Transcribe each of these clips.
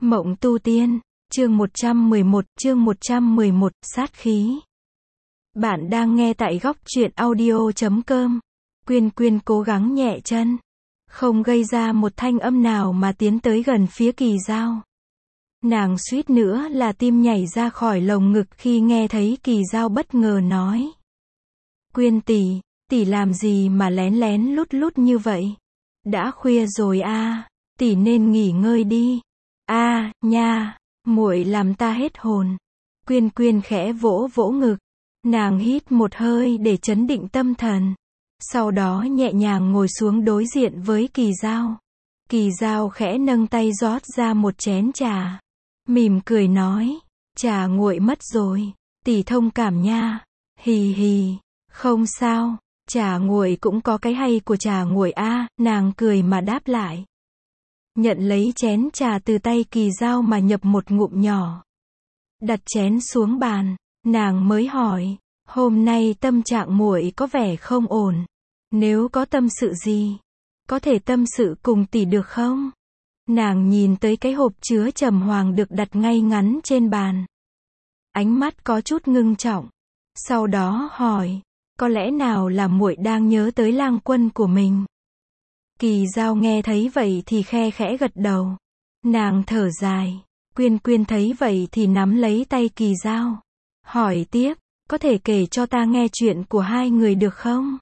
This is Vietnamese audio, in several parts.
Mộng tu tiên, chương 111, sát khí. Bạn đang nghe tại góc truyện audio.com. Quyên cố gắng nhẹ chân, không gây ra một thanh âm nào mà tiến tới gần phía Kỳ Dao. Nàng suýt nữa là tim nhảy ra khỏi lồng ngực khi nghe thấy Kỳ Dao bất ngờ nói. Quyên tỷ làm gì mà lén lén lút lút như vậy? Đã khuya rồi à, tỷ nên nghỉ ngơi đi. À, nha, muội làm ta hết hồn. Quyên khẽ vỗ vỗ ngực. Nàng hít một hơi để trấn định tâm thần. Sau đó nhẹ nhàng ngồi xuống đối diện với Kỳ Dao. Kỳ Dao khẽ nâng tay rót ra một chén trà. Mỉm cười nói, trà nguội mất rồi, tỷ thông cảm nha. Hì hì, không sao, trà nguội cũng có cái hay của trà nguội a, nàng cười mà đáp lại. Nhận lấy chén trà từ tay Kỳ Dao mà nhập một ngụm nhỏ. Đặt chén xuống bàn, nàng mới hỏi, hôm nay tâm trạng muội có vẻ không ổn. Nếu có tâm sự gì, có thể tâm sự cùng tỷ được không? Nàng nhìn tới cái hộp chứa trầm hoàng được đặt ngay ngắn trên bàn. Ánh mắt có chút ngưng trọng. Sau đó hỏi, có lẽ nào là muội đang nhớ tới lang quân của mình? Kỳ Dao nghe thấy vậy thì khe khẽ gật đầu. Nàng thở dài. Quyên thấy vậy thì nắm lấy tay Kỳ Dao. Hỏi tiếp, có thể kể cho ta nghe chuyện của hai người được không?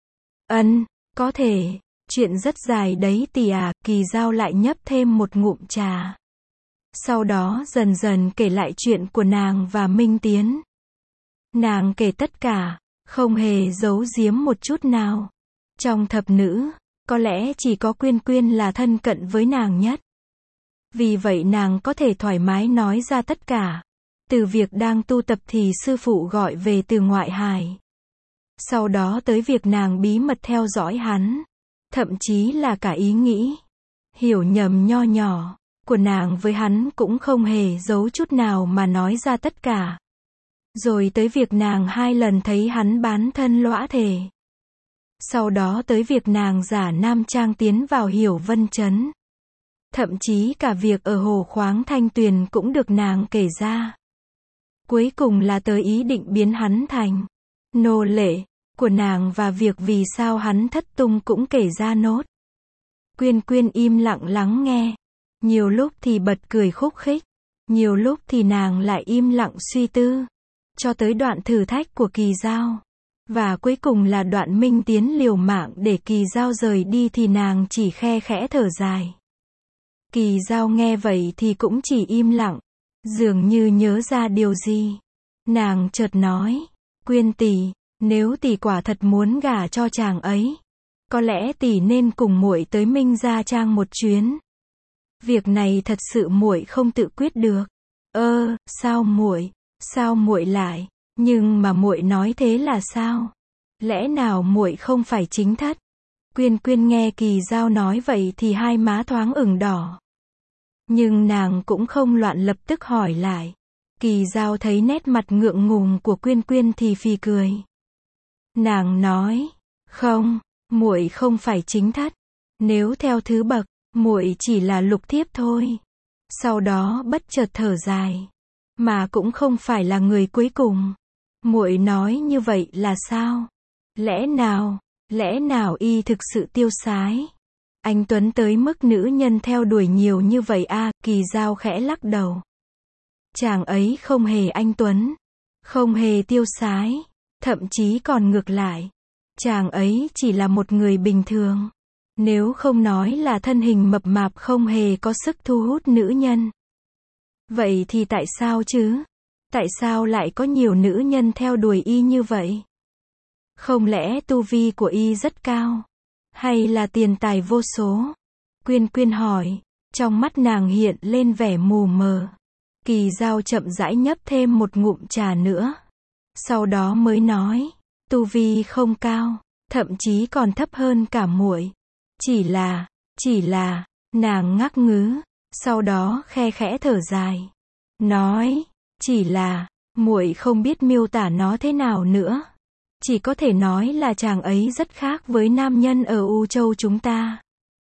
Có thể. Chuyện rất dài đấy tỷ à. Kỳ Dao lại nhấp thêm một ngụm trà. Sau đó dần dần kể lại chuyện của nàng và Minh Tiến. Nàng kể tất cả, không hề giấu giếm một chút nào. Trong thập nữ, có lẽ chỉ có Quyên là thân cận với nàng nhất. Vì vậy nàng có thể thoải mái nói ra tất cả. Từ việc đang tu tập thì sư phụ gọi về từ ngoại hải. Sau đó tới việc nàng bí mật theo dõi hắn. Thậm chí là cả ý nghĩ hiểu nhầm nho nhỏ của nàng với hắn cũng không hề giấu chút nào mà nói ra tất cả. Rồi tới việc nàng 2 lần thấy hắn bán thân lõa thể. Sau đó tới việc nàng giả nam trang tiến vào Hiểu Vân Trấn. Thậm chí cả việc ở hồ khoáng Thanh Tuyền cũng được nàng kể ra. Cuối cùng là tới ý định biến hắn thành nô lệ của nàng và việc vì sao hắn thất tung cũng kể ra nốt. Quyên im lặng lắng nghe. Nhiều lúc thì bật cười khúc khích. Nhiều lúc thì nàng lại im lặng suy tư. Cho tới đoạn thử thách của Kỳ Dao. Và cuối cùng là đoạn Minh Tiến liều mạng để Kỳ Dao rời đi thì nàng chỉ khe khẽ thở dài. Kỳ Dao nghe vậy thì cũng chỉ im lặng. Dường như nhớ ra điều gì. Nàng chợt nói, Quyên tỷ, nếu tỷ quả thật muốn gả cho chàng ấy, có lẽ tỷ nên cùng muội tới Minh Gia Trang một chuyến. Việc này thật sự muội không tự quyết được. Sao muội lại? Nhưng mà muội nói thế là sao? Lẽ nào muội không phải chính thất? Quyên nghe Kỳ Dao nói vậy thì hai má thoáng ửng đỏ. Nhưng nàng cũng không loạn lập tức hỏi lại. Kỳ Dao thấy nét mặt ngượng ngùng của Quyên thì phì cười. Nàng nói, không, muội không phải chính thất. Nếu theo thứ bậc, muội chỉ là lục thiếp thôi. Sau đó bất chợt thở dài. Mà cũng không phải là người cuối cùng. Muội nói như vậy là sao? Lẽ nào y thực sự tiêu sái? Anh Tuấn tới mức nữ nhân theo đuổi nhiều như vậy à? Kỳ Dao khẽ lắc đầu. Chàng ấy không hề anh Tuấn, không hề tiêu sái, thậm chí còn ngược lại. Chàng ấy chỉ là một người bình thường. Nếu không nói là thân hình mập mạp không hề có sức thu hút nữ nhân. Vậy thì tại sao chứ? Tại sao lại có nhiều nữ nhân theo đuổi y như vậy? Không lẽ tu vi của y rất cao? Hay là tiền tài vô số? Quyên hỏi, trong mắt nàng hiện lên vẻ mù mờ. Kỳ Dao chậm rãi nhấp thêm một ngụm trà nữa. Sau đó mới nói, tu vi không cao, thậm chí còn thấp hơn cả muội. Chỉ là, nàng ngắc ngứ, sau đó khe khẽ thở dài. Nói, chỉ là, muội không biết miêu tả nó thế nào nữa. Chỉ có thể nói là chàng ấy rất khác với nam nhân ở U Châu chúng ta.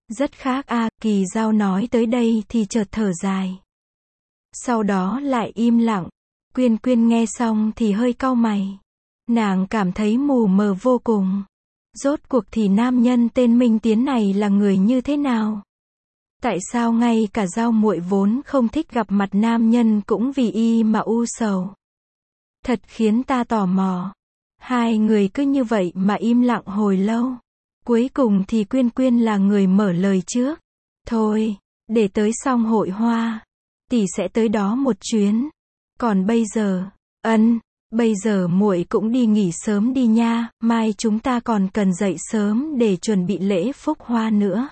Rất khác a, Kỳ Dao nói tới đây thì chợt thở dài. Sau đó lại im lặng. Quyên Quyên nghe xong thì hơi cau mày. Nàng cảm thấy mù mờ vô cùng. Rốt cuộc thì nam nhân tên Minh Tiến này là người như thế nào? Tại sao ngay cả Dao muội vốn không thích gặp mặt nam nhân cũng vì y mà u sầu? Thật khiến ta tò mò. Hai người cứ như vậy mà im lặng hồi lâu. Cuối cùng thì Quyên Quyên là người mở lời trước. Thôi, để tới xong hội hoa, tỷ sẽ tới đó một chuyến. Còn bây giờ, bây giờ muội cũng đi nghỉ sớm đi nha, mai chúng ta còn cần dậy sớm để chuẩn bị lễ phúc hoa nữa.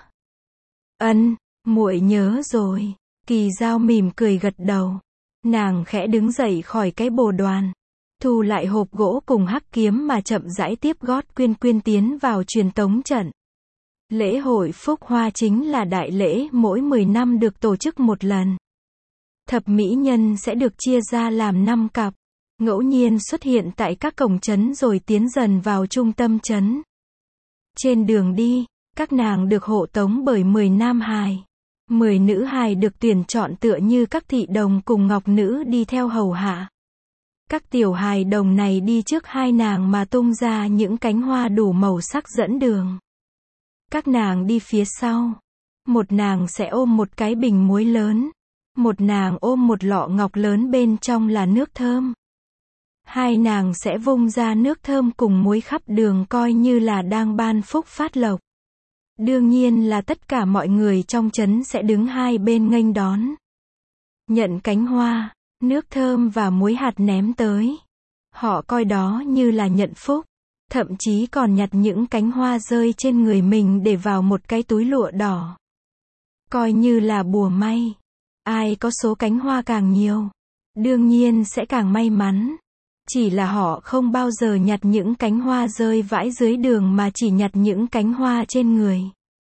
Muội nhớ rồi. Kỳ Dao mỉm cười gật đầu. Nàng khẽ đứng dậy khỏi cái bồ đoàn, thu lại hộp gỗ cùng hắc kiếm mà chậm rãi tiếp gót Quyên Quyên tiến vào truyền tống trận. Lễ hội phúc hoa chính là đại lễ mỗi 10 năm được tổ chức một lần. Thập mỹ nhân sẽ được chia ra làm 5 cặp, ngẫu nhiên xuất hiện tại các cổng trấn rồi tiến dần vào trung tâm trấn. Trên đường đi, các nàng được hộ tống bởi 10 nam hài. 10 nữ hài được tuyển chọn tựa như các thị đồng cùng ngọc nữ đi theo hầu hạ. Các tiểu hài đồng này đi trước hai nàng mà tung ra những cánh hoa đủ màu sắc dẫn đường. Các nàng đi phía sau. Một nàng sẽ ôm một cái bình muối lớn. Một nàng ôm một lọ ngọc lớn bên trong là nước thơm. Hai nàng sẽ vung ra nước thơm cùng muối khắp đường coi như là đang ban phúc phát lộc. Đương nhiên là tất cả mọi người trong trấn sẽ đứng hai bên nghênh đón. Nhận cánh hoa, nước thơm và muối hạt ném tới. Họ coi đó như là nhận phúc. Thậm chí còn nhặt những cánh hoa rơi trên người mình để vào một cái túi lụa đỏ. Coi như là bùa may. Ai có số cánh hoa càng nhiều, đương nhiên sẽ càng may mắn. Chỉ là họ không bao giờ nhặt những cánh hoa rơi vãi dưới đường mà chỉ nhặt những cánh hoa trên người.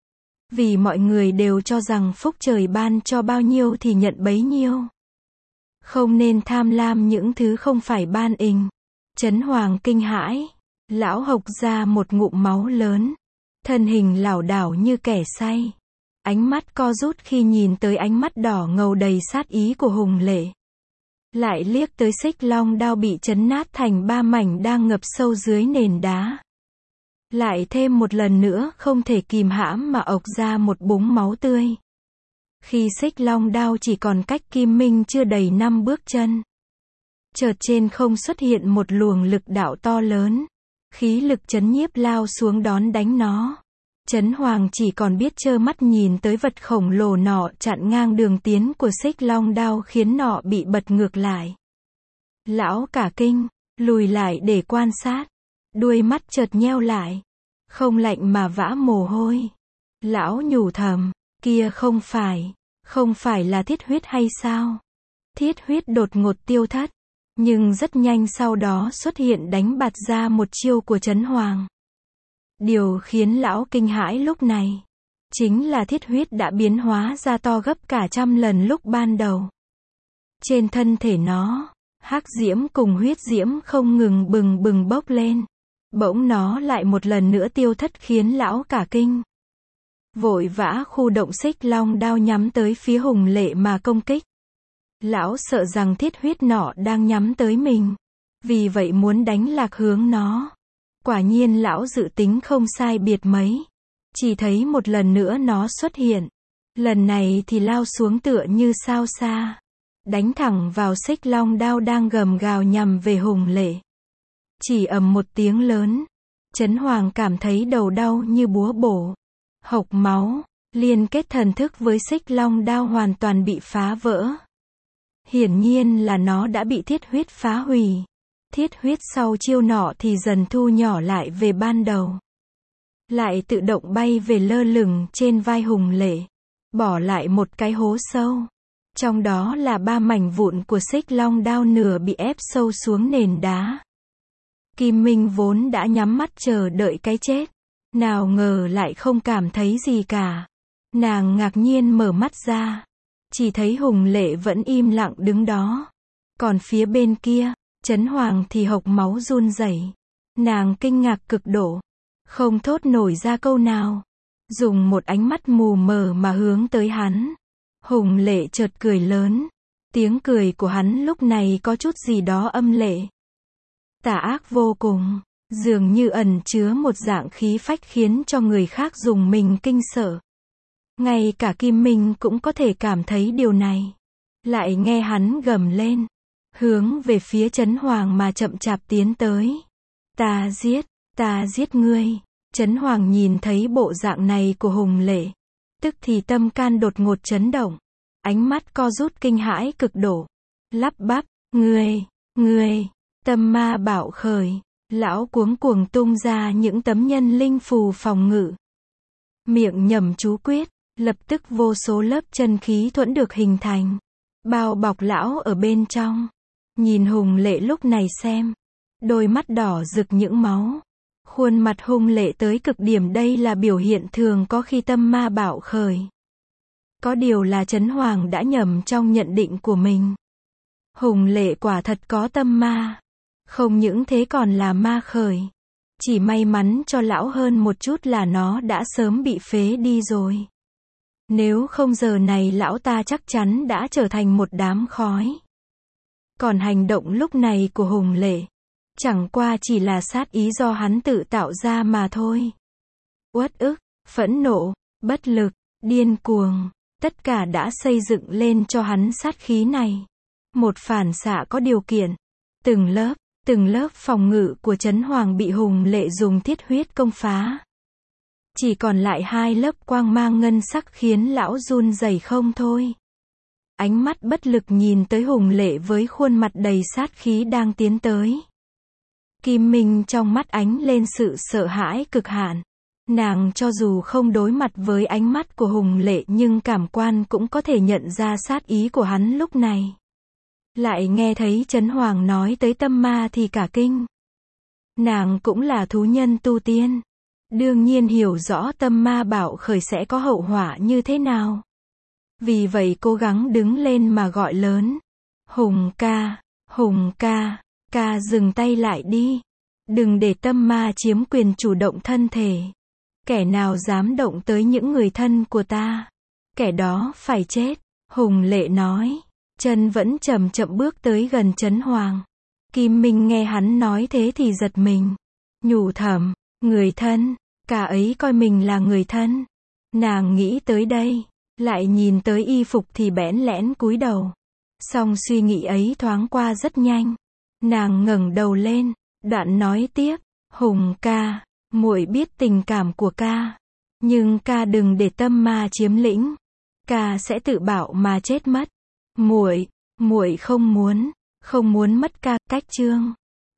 Vì mọi người đều cho rằng phúc trời ban cho bao nhiêu thì nhận bấy nhiêu. Không nên tham lam những thứ không phải ban ình. Trấn Hoàng kinh hãi. Lão hộc ra một ngụm máu lớn. Thân hình lảo đảo như kẻ say. Ánh mắt co rút khi nhìn tới ánh mắt đỏ ngầu đầy sát ý của Hùng Lệ. Lại liếc tới xích long đao bị chấn nát thành 3 mảnh đang ngập sâu dưới nền đá. Lại thêm một lần nữa không thể kìm hãm mà ộc ra một búng máu tươi. Khi xích long đao chỉ còn cách Kim Minh chưa đầy 5 bước chân. Chợt trên không xuất hiện một luồng lực đạo to lớn. Khí lực chấn nhiếp lao xuống đón đánh nó. Trấn Hoàng chỉ còn biết trơ mắt nhìn tới vật khổng lồ nọ chặn ngang đường tiến của xích long đao khiến nọ bị bật ngược lại. Lão cả kinh, lùi lại để quan sát. Đuôi mắt chợt nheo lại. Không lạnh mà vã mồ hôi. Lão nhủ thầm, kia không phải là thiết huyết hay sao? Thiết huyết đột ngột tiêu thất. Nhưng rất nhanh sau đó xuất hiện đánh bạt ra một chiêu của Trấn Hoàng. Điều khiến lão kinh hãi lúc này, chính là thiết huyết đã biến hóa ra to gấp cả 100 lần lúc ban đầu. Trên thân thể nó, hắc diễm cùng huyết diễm không ngừng bừng bừng bốc lên. Bỗng nó lại một lần nữa tiêu thất khiến lão cả kinh. Vội vã khu động xích long đao nhắm tới phía Hùng Lệ mà công kích. Lão sợ rằng thiết huyết nọ đang nhắm tới mình. Vì vậy muốn đánh lạc hướng nó. Quả nhiên lão dự tính không sai biệt mấy. Chỉ thấy một lần nữa nó xuất hiện. Lần này thì lao xuống tựa như sao xa. Đánh thẳng vào xích long đao đang gầm gào nhằm về Hùng Lệ. Chỉ ầm một tiếng lớn. Trấn Hoàng cảm thấy đầu đau như búa bổ. Hộc máu. Liên kết thần thức với xích long đao hoàn toàn bị phá vỡ. Hiển nhiên là nó đã bị thiết huyết phá hủy. Thiết huyết sau chiêu nọ thì dần thu nhỏ lại về ban đầu. Lại tự động bay về lơ lửng trên vai Hùng Lệ. Bỏ lại một cái hố sâu. Trong đó là 3 mảnh vụn của xích long đao nửa bị ép sâu xuống nền đá. Kim Minh vốn đã nhắm mắt chờ đợi cái chết. Nào ngờ lại không cảm thấy gì cả. Nàng ngạc nhiên mở mắt ra. Chỉ thấy Hùng Lệ vẫn im lặng đứng đó. Còn phía bên kia, Trấn Hoàng thì hộc máu run rẩy. Nàng kinh ngạc cực độ. Không thốt nổi ra câu nào. dùng một ánh mắt mù mờ mà hướng tới hắn. Hùng Lệ chợt cười lớn. Tiếng cười của hắn lúc này có chút gì đó âm lệ. Tà ác vô cùng, dường như ẩn chứa một dạng khí phách khiến cho người khác rùng mình kinh sợ. Ngay cả Kim Minh cũng có thể cảm thấy điều này. Lại nghe hắn gầm lên, hướng về phía Trấn Hoàng mà chậm chạp tiến tới. Ta giết ngươi. Trấn Hoàng nhìn thấy bộ dạng này của Hùng Lệ, tức thì tâm can đột ngột chấn động, ánh mắt co rút kinh hãi cực độ, lắp bắp, ngươi, tâm ma bạo khởi, lão cuống cuồng tung ra những tấm nhân linh phù phòng ngự. Miệng nhẩm chú quyết, lập tức vô số lớp chân khí thuẫn được hình thành, bao bọc lão ở bên trong. Nhìn Hùng Lệ lúc này xem, đôi mắt đỏ rực những máu. Khuôn mặt hung lệ tới cực điểm, đây là biểu hiện thường có khi tâm ma bạo khởi. Có điều là Trấn Hoàng đã nhầm trong nhận định của mình. Hùng Lệ quả thật có tâm ma. Không những thế còn là ma khởi. Chỉ may mắn cho lão hơn một chút là nó đã sớm bị phế đi rồi. Nếu không giờ này lão ta chắc chắn đã trở thành một đám khói. Còn hành động lúc này của Hùng Lệ, chẳng qua chỉ là sát ý do hắn tự tạo ra mà thôi. Uất ức, phẫn nộ, bất lực, điên cuồng, tất cả đã xây dựng lên cho hắn sát khí này. Một phản xạ có điều kiện. Từng lớp phòng ngự của Trấn Hoàng bị Hùng Lệ dùng thiết huyết công phá. Chỉ còn lại 2 lớp quang mang ngân sắc khiến lão run rẩy không thôi. Ánh mắt bất lực nhìn tới Hùng Lệ với khuôn mặt đầy sát khí đang tiến tới. Kim Minh trong mắt ánh lên sự sợ hãi cực hạn. Nàng cho dù không đối mặt với ánh mắt của Hùng Lệ nhưng cảm quan cũng có thể nhận ra sát ý của hắn lúc này. Lại nghe thấy Trấn Hoàng nói tới tâm ma thì cả kinh. Nàng cũng là thú nhân tu tiên. Đương nhiên hiểu rõ tâm ma bạo khởi sẽ có hậu họa như thế nào. Vì vậy cố gắng đứng lên mà gọi lớn. Hùng ca, ca dừng tay lại đi. Đừng để tâm ma chiếm quyền chủ động thân thể. Kẻ nào dám động tới những người thân của ta, kẻ đó phải chết. Hùng Lệ nói, chân vẫn chậm chậm bước tới gần Trấn Hoàng. Kim Minh nghe hắn nói thế thì giật mình. Nhủ thầm, người thân, cả ấy coi mình là người thân. Nàng nghĩ tới đây, lại nhìn tới y phục thì bẽn lẽn cúi đầu. Song suy nghĩ ấy thoáng qua rất nhanh. Nàng ngẩng đầu lên, đoạn nói tiếp, Hùng ca, muội biết tình cảm của ca, nhưng ca đừng để tâm ma chiếm lĩnh. Ca sẽ tự bạo mà chết mất. Muội không muốn mất ca. Cách chương